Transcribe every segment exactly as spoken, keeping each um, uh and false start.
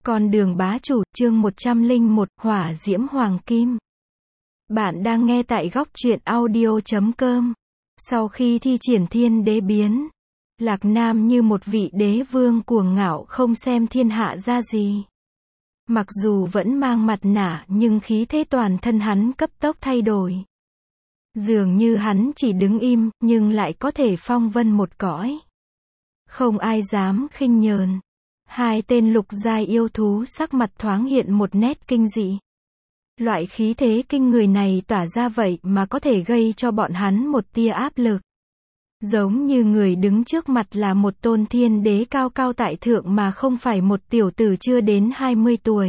Con đường bá chủ, chương một trăm lẻ một, Hỏa diễm hoàng kim. Bạn đang nghe tại góc truyện audio chấm com. Sau khi thi triển thiên đế biến, Lạc Nam như một vị đế vương cuồng ngạo không xem thiên hạ ra gì. Mặc dù vẫn mang mặt nạ nhưng khí thế toàn thân hắn cấp tốc thay đổi. Dường như hắn chỉ đứng im, nhưng lại có thể phong vân một cõi. Không ai dám khinh nhờn. Hai tên lục giai yêu thú sắc mặt thoáng hiện một nét kinh dị. Loại khí thế kinh người này tỏa ra vậy mà có thể gây cho bọn hắn một tia áp lực. Giống như người đứng trước mặt là một tôn thiên đế cao cao tại thượng mà không phải một tiểu tử chưa đến hai mươi tuổi.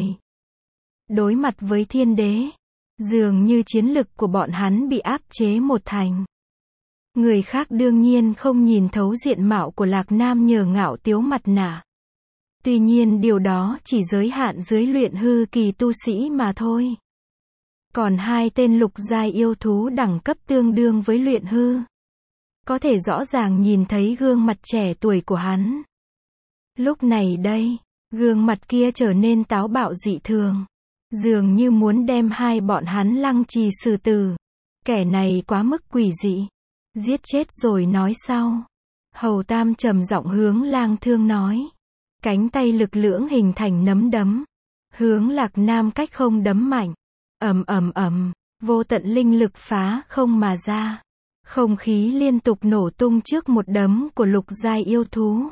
Đối mặt với thiên đế, dường như chiến lực của bọn hắn bị áp chế một thành. Người khác đương nhiên không nhìn thấu diện mạo của Lạc Nam nhờ ngạo tiếu mặt nạ. Tuy nhiên điều đó chỉ giới hạn dưới luyện hư kỳ tu sĩ mà thôi. Còn hai tên lục giai yêu thú đẳng cấp tương đương với luyện hư. Có thể rõ ràng nhìn thấy gương mặt trẻ tuổi của hắn. Lúc này đây, gương mặt kia trở nên táo bạo dị thường. Dường như muốn đem hai bọn hắn lăng trì xử tử. Kẻ này quá mức quỷ dị. Giết chết rồi nói sau. Hầu Tam trầm giọng hướng Lang Thương nói. Cánh tay lực lưỡng hình thành nắm đấm. Hướng Lạc Nam cách không đấm mạnh. Ầm ầm ầm, vô tận linh lực phá không mà ra. Không khí liên tục nổ tung trước một đấm của lục giai yêu thú.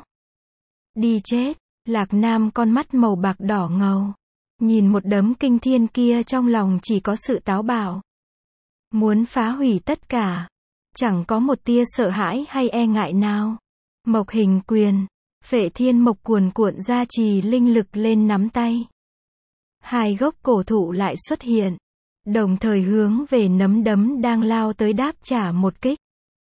Đi chết, Lạc Nam con mắt màu bạc đỏ ngầu. Nhìn một đấm kinh thiên kia trong lòng chỉ có sự táo bạo. Muốn phá hủy tất cả. Chẳng có một tia sợ hãi hay e ngại nào. Mộc hình quyền. Phệ thiên mộc cuồn cuộn gia trì linh lực lên nắm tay. Hai gốc cổ thụ lại xuất hiện. Đồng thời hướng về nắm đấm đang lao tới đáp trả một kích.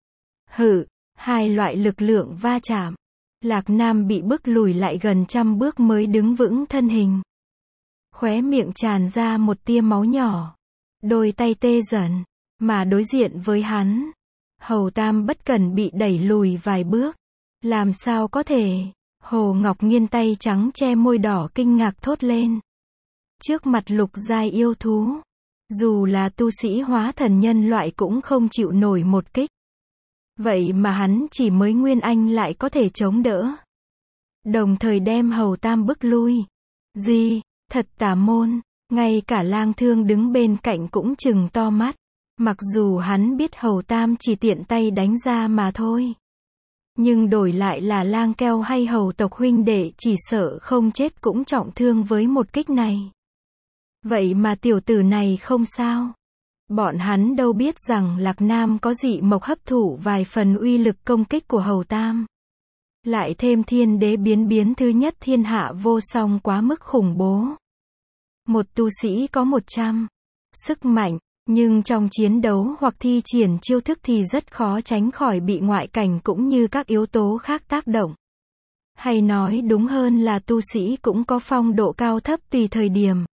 Hự, hai loại lực lượng va chạm. Lạc Nam bị bức lùi lại gần trăm bước mới đứng vững thân hình. Khóe miệng tràn ra một tia máu nhỏ. Đôi tay tê dần. Mà đối diện với hắn, Hầu Tam bất cẩn bị đẩy lùi vài bước. Làm sao có thể? Hồ Ngọc Nghiên tay trắng che môi đỏ kinh ngạc thốt lên. Trước mặt lục giai yêu thú, dù là tu sĩ hóa thần nhân loại cũng không chịu nổi một kích. Vậy mà hắn chỉ mới nguyên anh lại có thể chống đỡ. Đồng thời đem Hầu Tam bức lui. Gì? Thật tà môn. Ngay cả Lang Thương đứng bên cạnh cũng trừng to mắt. Mặc dù hắn biết Hầu Tam chỉ tiện tay đánh ra mà thôi. Nhưng đổi lại là Lang Keo hay Hầu tộc huynh đệ chỉ sợ không chết cũng trọng thương với một kích này. Vậy mà tiểu tử này không sao. Bọn hắn đâu biết rằng Lạc Nam có dị mộc hấp thụ vài phần uy lực công kích của Hầu Tam. Lại thêm thiên đế biến biến thứ nhất thiên hạ vô song quá mức khủng bố. Một tu sĩ có một trăm sức mạnh. Nhưng trong chiến đấu hoặc thi triển chiêu thức thì rất khó tránh khỏi bị ngoại cảnh cũng như các yếu tố khác tác động. Hay nói đúng hơn là tu sĩ cũng có phong độ cao thấp tùy thời điểm.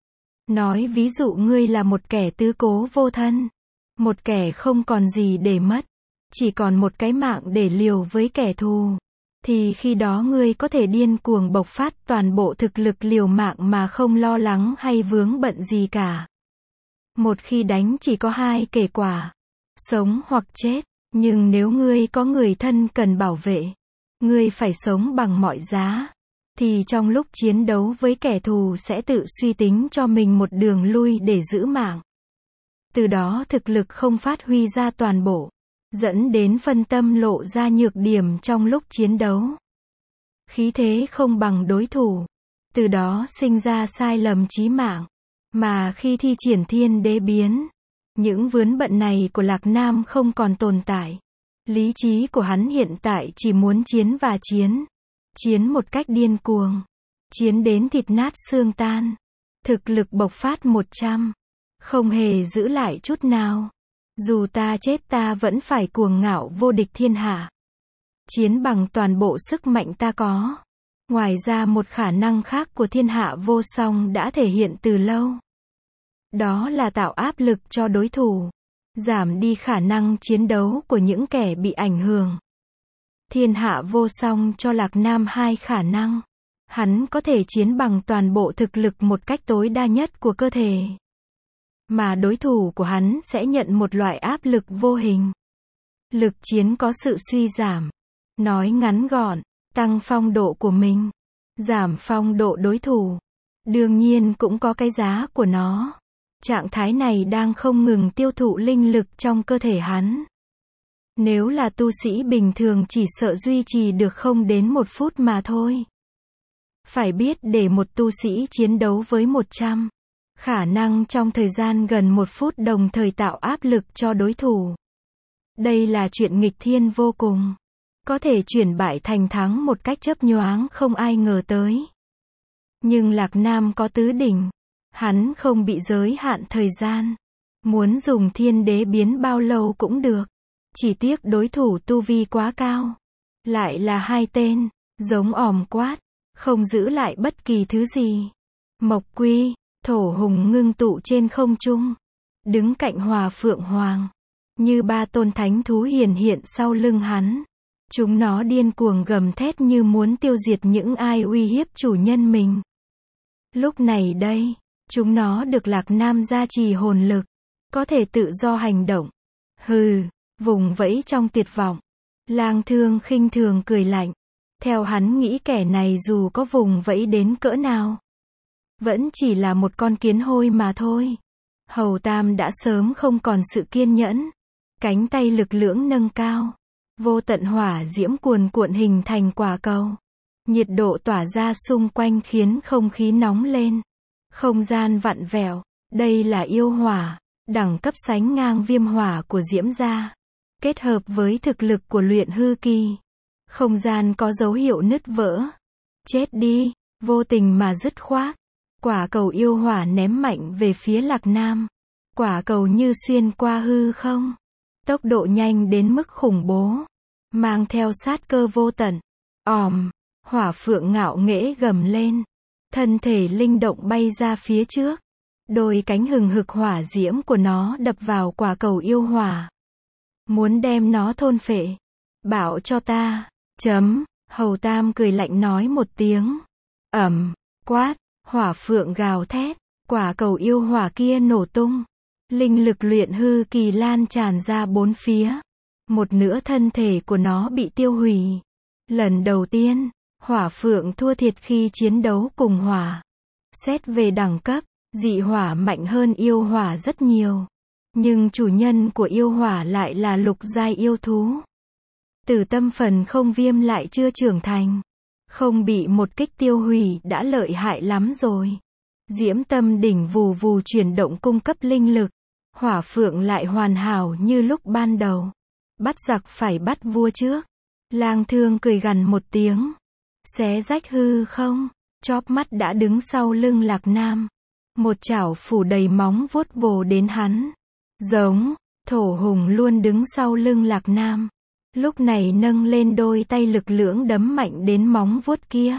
Nói ví dụ ngươi là một kẻ tứ cố vô thân. Một kẻ không còn gì để mất. Chỉ còn một cái mạng để liều với kẻ thù. Thì khi đó ngươi có thể điên cuồng bộc phát toàn bộ thực lực liều mạng mà không lo lắng hay vướng bận gì cả. Một khi đánh chỉ có hai kết quả, sống hoặc chết, nhưng nếu ngươi có người thân cần bảo vệ, ngươi phải sống bằng mọi giá, thì trong lúc chiến đấu với kẻ thù sẽ tự suy tính cho mình một đường lui để giữ mạng. Từ đó thực lực không phát huy ra toàn bộ, dẫn đến phân tâm lộ ra nhược điểm trong lúc chiến đấu. Khí thế không bằng đối thủ, từ đó sinh ra sai lầm chí mạng. Mà khi thi triển thiên đế biến, những vướng bận này của Lạc Nam không còn tồn tại. Lý trí của hắn hiện tại chỉ muốn chiến và chiến. Chiến một cách điên cuồng. Chiến đến thịt nát xương tan. Thực lực bộc phát một trăm. Không hề giữ lại chút nào. Dù ta chết ta vẫn phải cuồng ngạo vô địch thiên hạ. Chiến bằng toàn bộ sức mạnh ta có. Ngoài ra một khả năng khác của thiên hạ vô song đã thể hiện từ lâu. Đó là tạo áp lực cho đối thủ. Giảm đi khả năng chiến đấu của những kẻ bị ảnh hưởng. Thiên hạ vô song cho Lạc Nam hai khả năng. Hắn có thể chiến bằng toàn bộ thực lực một cách tối đa nhất của cơ thể. Mà đối thủ của hắn sẽ nhận một loại áp lực vô hình. Lực chiến có sự suy giảm. Nói ngắn gọn, tăng phong độ của mình, giảm phong độ đối thủ. Đương nhiên cũng có cái giá của nó. Trạng thái này đang không ngừng tiêu thụ linh lực trong cơ thể hắn. Nếu là tu sĩ bình thường chỉ sợ duy trì được không đến một phút mà thôi. Phải biết để một tu sĩ chiến đấu với một trăm, khả năng trong thời gian gần một phút đồng thời tạo áp lực cho đối thủ. Đây là chuyện nghịch thiên vô cùng. Có thể chuyển bại thành thắng một cách chớp nhoáng không ai ngờ tới. Nhưng Lạc Nam có tứ đỉnh. Hắn không bị giới hạn thời gian. Muốn dùng thiên đế biến bao lâu cũng được. Chỉ tiếc đối thủ tu vi quá cao. Lại là hai tên, giống òm quát, không giữ lại bất kỳ thứ gì. Mộc Quy, Thổ Hùng ngưng tụ trên không trung. Đứng cạnh Hòa Phượng Hoàng. Như ba tôn thánh thú hiển hiện sau lưng hắn. Chúng nó điên cuồng gầm thét như muốn tiêu diệt những ai uy hiếp chủ nhân mình. Lúc này đây, chúng nó được Lạc Nam gia trì hồn lực. Có thể tự do hành động. Hừ, vùng vẫy trong tuyệt vọng. Lang Thương khinh thường cười lạnh. Theo hắn nghĩ kẻ này dù có vùng vẫy đến cỡ nào, vẫn chỉ là một con kiến hôi mà thôi. Hầu Tam đã sớm không còn sự kiên nhẫn. Cánh tay lực lưỡng nâng cao. Vô tận hỏa diễm cuồn cuộn hình thành quả cầu. Nhiệt độ tỏa ra xung quanh khiến không khí nóng lên. Không gian vặn vẹo. Đây là yêu hỏa. Đẳng cấp sánh ngang viêm hỏa của Diễm gia. Kết hợp với thực lực của luyện hư kỳ. Không gian có dấu hiệu nứt vỡ. Chết đi. Vô tình mà dứt khoát. Quả cầu yêu hỏa ném mạnh về phía Lạc Nam. Quả cầu như xuyên qua hư không. Tốc độ nhanh đến mức khủng bố. Mang theo sát cơ vô tận. Òm. Hỏa phượng ngạo nghễ gầm lên. Thân thể linh động bay ra phía trước. Đôi cánh hừng hực hỏa diễm của nó đập vào quả cầu yêu hỏa. Muốn đem nó thôn phệ. Bảo cho ta. Chấm. Hầu Tam cười lạnh nói một tiếng. Ẩm. Quát. Hỏa phượng gào thét. Quả cầu yêu hỏa kia nổ tung. Linh lực luyện hư kỳ lan tràn ra bốn phía. Một nửa thân thể của nó bị tiêu hủy. Lần đầu tiên, hỏa phượng thua thiệt khi chiến đấu cùng hỏa. Xét về đẳng cấp, dị hỏa mạnh hơn yêu hỏa rất nhiều. Nhưng chủ nhân của yêu hỏa lại là lục giai yêu thú. Tử tâm phần không viêm lại chưa trưởng thành. Không bị một kích tiêu hủy đã lợi hại lắm rồi. Diễm tâm đỉnh vù vù chuyển động cung cấp linh lực. Hỏa phượng lại hoàn hảo như lúc ban đầu. Bắt giặc phải bắt vua trước. Lang Thương cười gằn một tiếng. Xé rách hư không. Chóp mắt đã đứng sau lưng Lạc Nam. Một chảo phủ đầy móng vuốt vồ đến hắn. Giống. Thổ Hùng luôn đứng sau lưng Lạc Nam. Lúc này nâng lên đôi tay lực lưỡng đấm mạnh đến móng vuốt kia.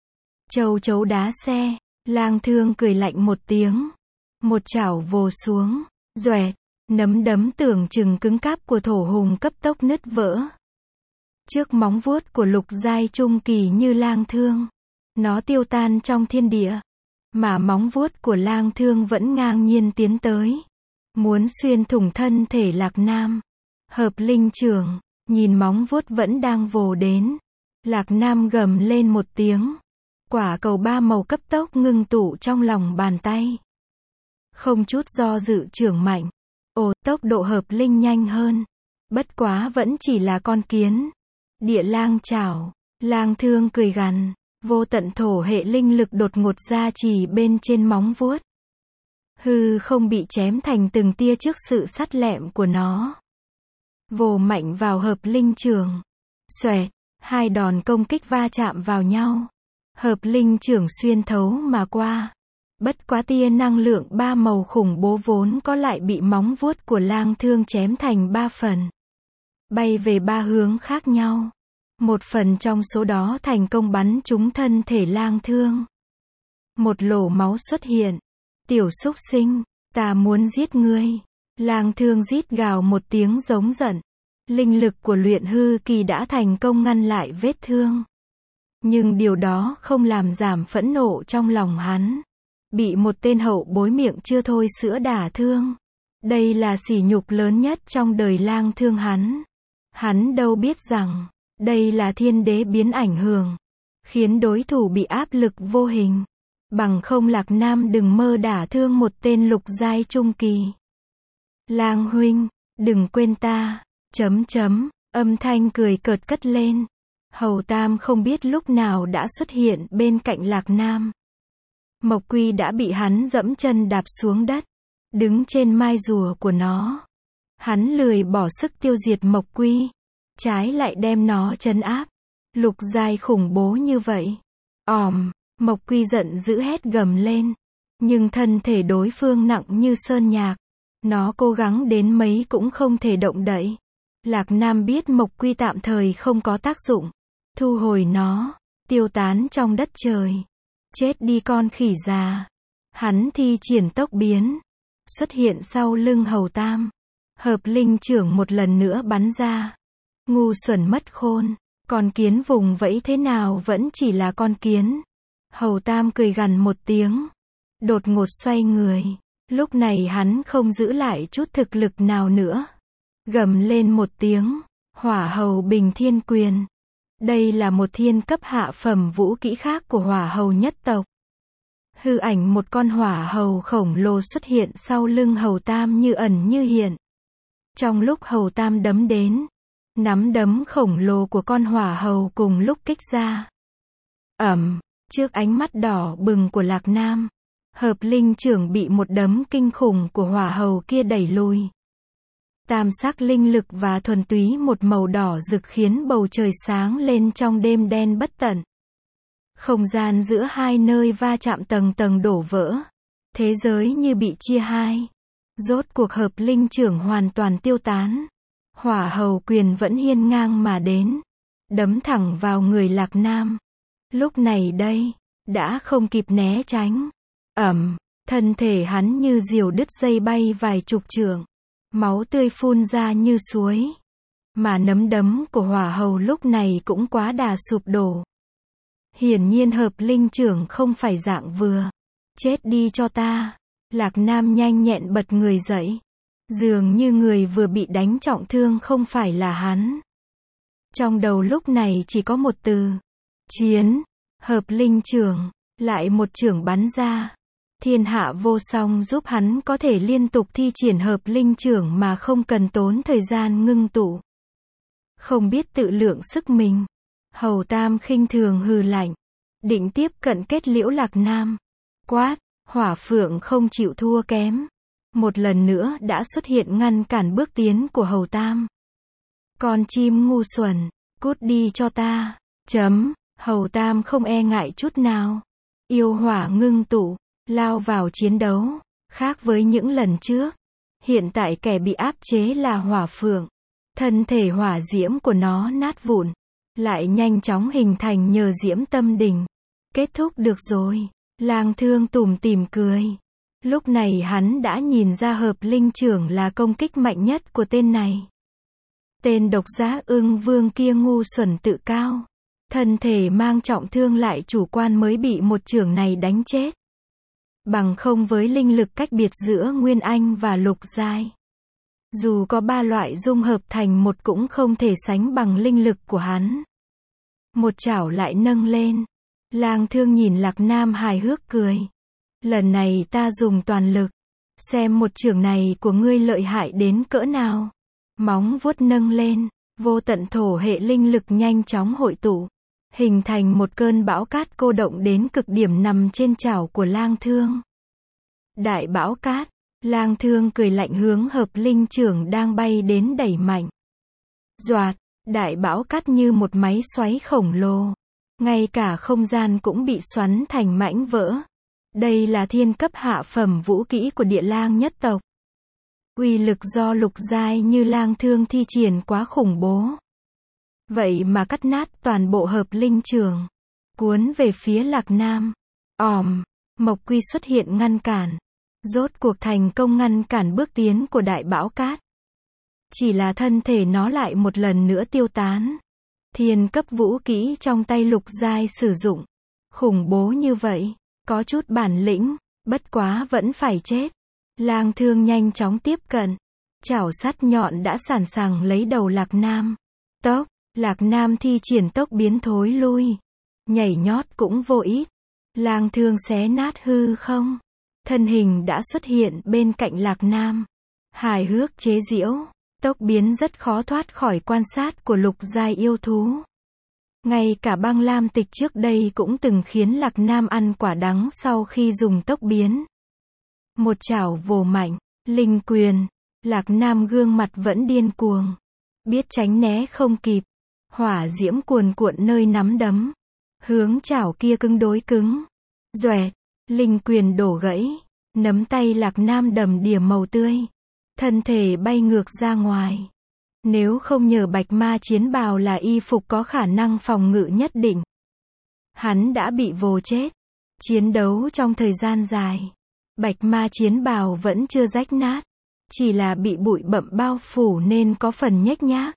Châu chấu đá xe. Lang Thương cười lạnh một tiếng. Một chảo vồ xuống. Doẹt. Nấm đấm tưởng chừng cứng cáp của Thổ Hùng cấp tốc nứt vỡ. Trước móng vuốt của lục giai trung kỳ như Lang Thương. Nó tiêu tan trong thiên địa. Mà móng vuốt của Lang Thương vẫn ngang nhiên tiến tới. Muốn xuyên thủng thân thể Lạc Nam. Hợp linh trưởng. Nhìn móng vuốt vẫn đang vồ đến. Lạc Nam gầm lên một tiếng. Quả cầu ba màu cấp tốc ngưng tụ trong lòng bàn tay. Không chút do dự trưởng mạnh. Ồ, tốc độ hợp linh nhanh hơn. Bất quá vẫn chỉ là con kiến. Địa lang chảo. Lang Thương cười gằn. Vô tận thổ hệ linh lực đột ngột ra chỉ bên trên móng vuốt. Hư không bị chém thành từng tia trước sự sắt lẹm của nó. Vồ mạnh vào hợp linh trường. Xoẹt. Hai đòn công kích va chạm vào nhau. Hợp linh trưởng xuyên thấu mà qua. Bất quá tia năng lượng ba màu khủng bố vốn có lại bị móng vuốt của Lang Thương chém thành ba phần. Bay về ba hướng khác nhau. Một phần trong số đó thành công bắn trúng thân thể Lang Thương. Một lỗ máu xuất hiện. Tiểu súc sinh, ta muốn giết ngươi. Lang Thương rít gào một tiếng giống giận. Linh lực của luyện hư kỳ đã thành công ngăn lại vết thương. Nhưng điều đó không làm giảm phẫn nộ trong lòng hắn. Bị một tên hậu bối miệng chưa thôi sữa đả thương. Đây là sỉ nhục lớn nhất trong đời Lang Thương hắn. Hắn đâu biết rằng, đây là thiên đế biến ảnh hưởng, khiến đối thủ bị áp lực vô hình. Bằng không Lạc Nam đừng mơ đả thương một tên lục giai trung kỳ. Lang huynh, đừng quên ta, chấm chấm, âm thanh cười cợt cất lên. Hầu Tam không biết lúc nào đã xuất hiện bên cạnh Lạc Nam. Mộc Quy đã bị hắn dẫm chân đạp xuống đất, đứng trên mai rùa của nó. Hắn lười bỏ sức tiêu diệt Mộc Quy, trái lại đem nó trấn áp. Lục giai khủng bố như vậy. Òm, Mộc Quy giận dữ hét gầm lên. Nhưng thân thể đối phương nặng như sơn nhạc. Nó cố gắng đến mấy cũng không thể động đậy. Lạc Nam biết Mộc Quy tạm thời không có tác dụng. Thu hồi nó, tiêu tán trong đất trời. Chết đi con khỉ già. Hắn thi triển tốc biến, xuất hiện sau lưng Hầu Tam. Hợp linh trưởng một lần nữa bắn ra. Ngu xuẩn mất khôn, con kiến vùng vẫy thế nào vẫn chỉ là con kiến. Hầu Tam cười gằn một tiếng, đột ngột xoay người. Lúc này hắn không giữ lại chút thực lực nào nữa. Gầm lên một tiếng, Hỏa Hầu Bình Thiên Quyền. Đây là một thiên cấp hạ phẩm vũ kỹ khác của Hỏa Hầu nhất tộc. Hư ảnh một con hỏa hầu khổng lồ xuất hiện sau lưng Hầu Tam như ẩn như hiện. Trong lúc Hầu Tam đấm đến, nắm đấm khổng lồ của con hỏa hầu cùng lúc kích ra. Ầm, trước ánh mắt đỏ bừng của Lạc Nam, hợp linh trưởng bị một đấm kinh khủng của hỏa hầu kia đẩy lùi. Tam sắc linh lực và thuần túy một màu đỏ rực khiến bầu trời sáng lên trong đêm đen bất tận. Không gian giữa hai nơi va chạm tầng tầng đổ vỡ. Thế giới như bị chia hai. Rốt cuộc hợp linh trưởng hoàn toàn tiêu tán. Hỏa hầu quyền vẫn hiên ngang mà đến. Đấm thẳng vào người Lạc Nam. Lúc này đây, đã không kịp né tránh. Ẩm, thân thể hắn như diều đứt dây bay vài chục trượng. Máu tươi phun ra như suối. Mà nắm đấm của hỏa hầu lúc này cũng quá đà sụp đổ. Hiển nhiên hợp linh trưởng không phải dạng vừa. Chết đi cho ta. Lạc Nam nhanh nhẹn bật người dậy. Dường như người vừa bị đánh trọng thương không phải là hắn. Trong đầu lúc này chỉ có một từ. Chiến. Hợp linh trưởng. Lại một trưởng bắn ra. Thiên hạ vô song giúp hắn có thể liên tục thi triển hợp linh trưởng mà không cần tốn thời gian ngưng tụ. Không biết tự lượng sức mình. Hầu Tam khinh thường hừ lạnh. Định tiếp cận kết liễu Lạc Nam. Quát, Hỏa Phượng không chịu thua kém. Một lần nữa đã xuất hiện ngăn cản bước tiến của Hầu Tam. Con chim ngu xuẩn, cút đi cho ta. Chấm, Hầu Tam không e ngại chút nào. Yêu hỏa ngưng tụ, lao vào chiến đấu. Khác với những lần trước, hiện tại kẻ bị áp chế là Hỏa Phượng. Thân thể hỏa diễm của nó nát vụn, lại nhanh chóng hình thành nhờ diễm tâm đỉnh. Kết thúc được rồi. Lang Thương tủm tỉm cười. Lúc này hắn đã nhìn ra hợp linh trưởng là công kích mạnh nhất của tên này. Tên độc giác ưng vương kia ngu xuẩn tự cao. Thân thể mang trọng thương lại chủ quan mới bị một trưởng này đánh chết. Bằng không với linh lực cách biệt giữa Nguyên Anh và Lục Giai. Dù có ba loại dung hợp thành một cũng không thể sánh bằng linh lực của hắn. Một chảo lại nâng lên. Lang Thương nhìn Lạc Nam hài hước cười. Lần này ta dùng toàn lực. Xem một chưởng này của ngươi lợi hại đến cỡ nào. Móng vuốt nâng lên. Vô tận thổ hệ linh lực nhanh chóng hội tụ. Hình thành một cơn bão cát cô động đến cực điểm nằm trên chảo của Lang Thương. Đại bão cát. Lang Thương cười lạnh hướng hợp linh trưởng đang bay đến đẩy mạnh. Doạt, đại bão cát như một máy xoáy khổng lồ. Ngay cả không gian cũng bị xoắn thành mảnh vỡ. Đây là thiên cấp hạ phẩm vũ kỹ của Địa Lang nhất tộc. Uy lực do lục giai như Lang Thương thi triển quá khủng bố. Vậy mà cắt nát toàn bộ hợp linh trường. Cuốn về phía Lạc Nam. Òm, Mộc Quy xuất hiện ngăn cản. Rốt cuộc thành công ngăn cản bước tiến của đại bão cát. Chỉ là thân thể nó lại một lần nữa tiêu tán. Thiên cấp vũ kỹ trong tay Lục Giai sử dụng. Khủng bố như vậy, có chút bản lĩnh, bất quá vẫn phải chết. Lang Thương nhanh chóng tiếp cận. Chảo sắt nhọn đã sẵn sàng lấy đầu Lạc Nam. Tốc, Lạc Nam thi triển tốc biến thối lui. Nhảy nhót cũng vô ích. Lang Thương xé nát hư không. Thân hình đã xuất hiện bên cạnh Lạc Nam. Hài hước chế giễu. Tốc biến rất khó thoát khỏi quan sát của Lục Giai yêu thú. Ngay cả Băng Lam Tịch trước đây cũng từng khiến Lạc Nam ăn quả đắng sau khi dùng tốc biến. Một chảo vồ mạnh, linh quyền. Lạc Nam gương mặt vẫn điên cuồng. Biết tránh né không kịp. Hỏa diễm cuồn cuộn nơi nắm đấm. Hướng chảo kia cứng đối cứng. Doẹt, linh quyền đổ gãy. Nắm tay Lạc Nam đầm đìa màu tươi. Thân thể bay ngược ra ngoài. Nếu không nhờ bạch ma chiến bào là y phục có khả năng phòng ngự nhất định, hắn đã bị vồ chết. Chiến đấu trong thời gian dài, bạch ma chiến bào vẫn chưa rách nát, chỉ là bị bụi bặm bao phủ nên có phần nhếch nhác.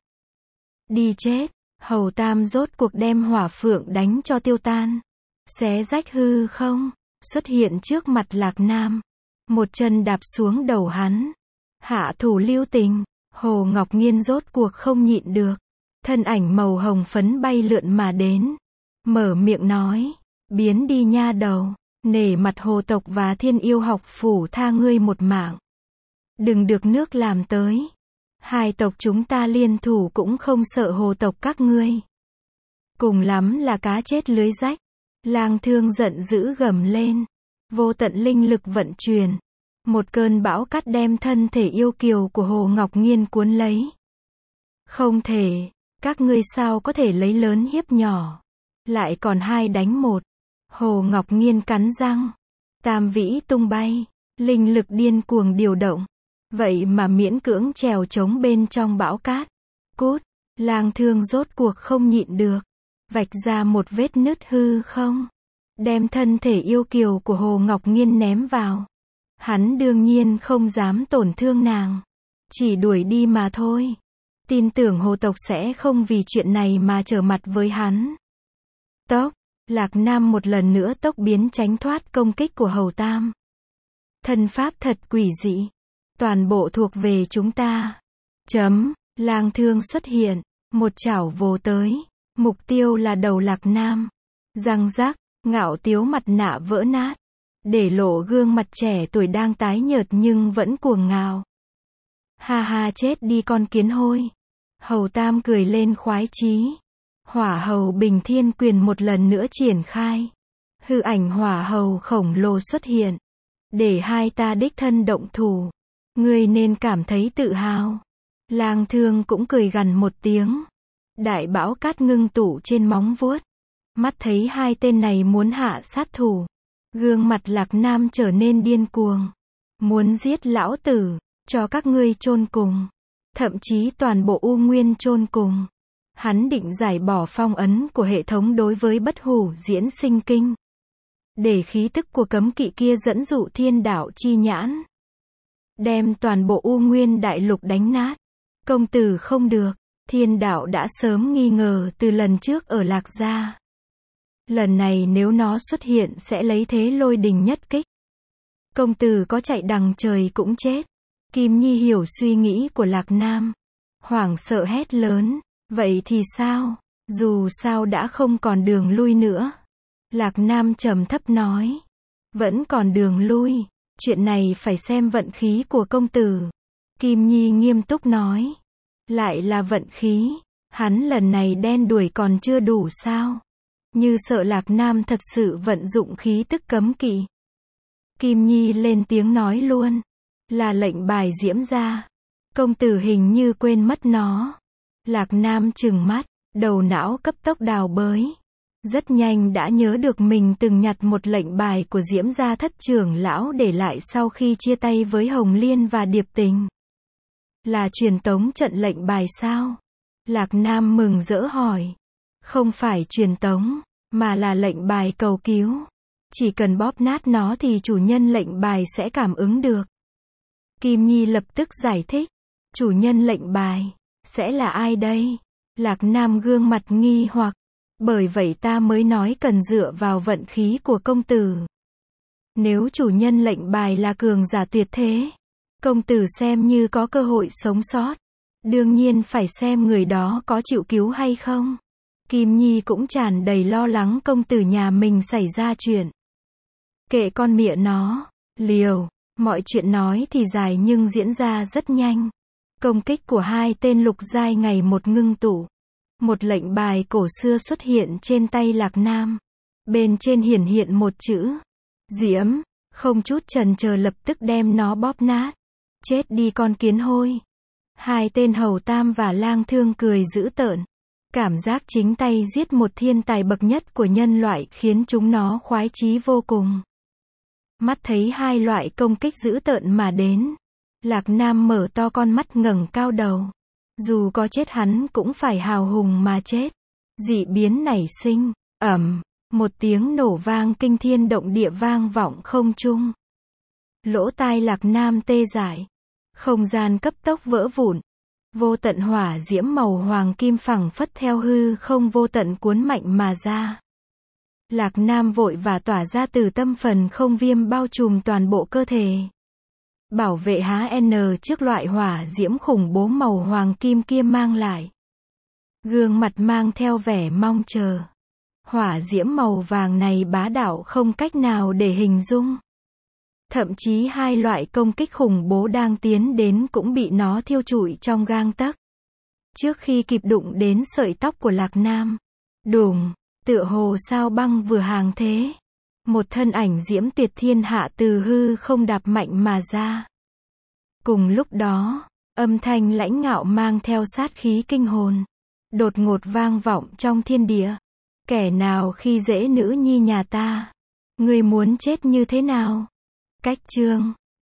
Đi chết, Hầu Tam rốt cuộc đem hỏa phượng đánh cho tiêu tan. Xé rách hư không, xuất hiện trước mặt Lạc Nam. Một chân đạp xuống đầu hắn. Hạ thủ lưu tình. Hồ Ngọc Nghiên rốt cuộc không nhịn được. Thân ảnh màu hồng phấn bay lượn mà đến. Mở miệng nói. Biến đi nha đầu. Nể mặt hồ tộc và thiên yêu học phủ tha ngươi một mạng. Đừng được nước làm tới. Hai tộc chúng ta liên thủ cũng không sợ hồ tộc các ngươi. Cùng lắm là cá chết lưới rách. Lang Thương giận dữ gầm lên. Vô tận linh lực vận chuyển. Một cơn bão cát đem thân thể yêu kiều của Hồ Ngọc Nghiên cuốn lấy. Không thể, các ngươi sao có thể lấy lớn hiếp nhỏ. Lại còn hai đánh một. Hồ Ngọc Nghiên cắn răng. Tam vĩ tung bay. Linh lực điên cuồng điều động. Vậy mà miễn cưỡng trèo trống bên trong bão cát. Cút, Lang Thương rốt cuộc không nhịn được. Vạch ra một vết nứt hư không. Đem thân thể yêu kiều của Hồ Ngọc Nghiên ném vào. Hắn đương nhiên không dám tổn thương nàng. Chỉ đuổi đi mà thôi. Tin tưởng hồ tộc sẽ không vì chuyện này mà trở mặt với hắn. Tốc, Lạc Nam một lần nữa tốc biến tránh thoát công kích của Hầu Tam. Thân pháp thật quỷ dị. Toàn bộ thuộc về chúng ta. Chấm, Lang Thương xuất hiện. Một chảo vồ tới. Mục tiêu là đầu Lạc Nam. Răng rắc, ngạo tiếu mặt nạ vỡ nát. Để lộ gương mặt trẻ tuổi đang tái nhợt nhưng vẫn cuồng ngào. Ha ha, chết đi con kiến hôi. Hầu Tam cười lên khoái chí. Hỏa hầu bình thiên quyền một lần nữa triển khai. Hư ảnh hỏa hầu khổng lồ xuất hiện. Để hai ta đích thân động thủ. Ngươi nên cảm thấy tự hào. Lang Thương cũng cười gằn một tiếng. Đại bão cát ngưng tụ trên móng vuốt. Mắt thấy hai tên này muốn hạ sát thủ. Gương mặt Lạc Nam trở nên điên cuồng. Muốn giết lão tử, cho các ngươi chôn cùng. Thậm chí toàn bộ U Nguyên chôn cùng. Hắn định giải bỏ phong ấn của hệ thống đối với bất hủ diễn sinh kinh. Để khí tức của cấm kỵ kia dẫn dụ thiên đạo chi nhãn. Đem toàn bộ U Nguyên đại lục đánh nát. Công tử không được, thiên đạo đã sớm nghi ngờ từ lần trước ở Lạc Gia. Lần này nếu nó xuất hiện sẽ lấy thế lôi đình nhất kích. Công tử có chạy đằng trời cũng chết. Kim Nhi hiểu suy nghĩ của Lạc Nam. Hoảng sợ hét lớn. Vậy thì sao? Dù sao đã không còn đường lui nữa. Lạc Nam trầm thấp nói. Vẫn còn đường lui. Chuyện này phải xem vận khí của công tử. Kim Nhi nghiêm túc nói. Lại là vận khí. Hắn lần này đen đuổi còn chưa đủ sao? Như sợ Lạc Nam thật sự vận dụng khí tức cấm kỵ. Kim Nhi lên tiếng nói luôn. Là lệnh bài diễm ra. Công tử hình như quên mất nó. Lạc Nam trừng mắt, đầu não cấp tốc đào bới. Rất nhanh đã nhớ được mình từng nhặt một lệnh bài của Diễm gia thất trưởng lão để lại sau khi chia tay với Hồng Liên và Điệp Tình. Là truyền tống trận lệnh bài sao? Lạc Nam mừng rỡ hỏi. Không phải truyền tống, mà là lệnh bài cầu cứu. Chỉ cần bóp nát nó thì chủ nhân lệnh bài sẽ cảm ứng được. Kim Nhi lập tức giải thích. Chủ nhân lệnh bài, sẽ là ai đây? Lạc Nam gương mặt nghi hoặc. Bởi vậy ta mới nói cần dựa vào vận khí của công tử. Nếu chủ nhân lệnh bài là cường giả tuyệt thế, công tử xem như có cơ hội sống sót. Đương nhiên phải xem người đó có chịu cứu hay không. Kim Nhi cũng tràn đầy lo lắng công tử nhà mình xảy ra chuyện. Kệ con mịa nó, liều, mọi chuyện nói thì dài nhưng diễn ra rất nhanh. Công kích của hai tên lục giai ngày một ngưng tụ. Một lệnh bài cổ xưa xuất hiện trên tay Lạc Nam. Bên trên hiển hiện một chữ Diễm, không chút chần chờ lập tức đem nó bóp nát. Chết đi con kiến hôi. Hai tên hầu tam và lang thương cười dữ tợn. Cảm giác chính tay giết một thiên tài bậc nhất của nhân loại khiến chúng nó khoái chí vô cùng. Mắt thấy hai loại công kích dữ tợn mà đến, Lạc Nam mở to con mắt ngẩng cao đầu. Dù có chết hắn cũng phải hào hùng mà chết. Dị biến nảy sinh, ầm, một tiếng nổ vang kinh thiên động địa vang vọng không trung. Lỗ tai Lạc Nam tê dại. Không gian cấp tốc vỡ vụn. Vô tận hỏa diễm màu hoàng kim phẳng phất theo hư không vô tận cuốn mạnh mà ra. Lạc Nam vội và tỏa ra từ tâm phần không viêm bao trùm toàn bộ cơ thể. Bảo vệ há N trước loại hỏa diễm khủng bố màu hoàng kim kia mang lại. Gương mặt mang theo vẻ mong chờ. Hỏa diễm màu vàng này bá đạo không cách nào để hình dung. Thậm chí hai loại công kích khủng bố đang tiến đến cũng bị nó thiêu trụi trong gang tấc. Trước khi kịp đụng đến sợi tóc của Lạc Nam, đùng, tựa hồ sao băng vừa hàng thế. Một thân ảnh diễm tuyệt thiên hạ từ hư không đạp mạnh mà ra. Cùng lúc đó, âm thanh lãnh ngạo mang theo sát khí kinh hồn. Đột ngột vang vọng trong thiên địa. Kẻ nào khi dễ nữ nhi nhà ta? Ngươi muốn chết như thế nào? Cách chương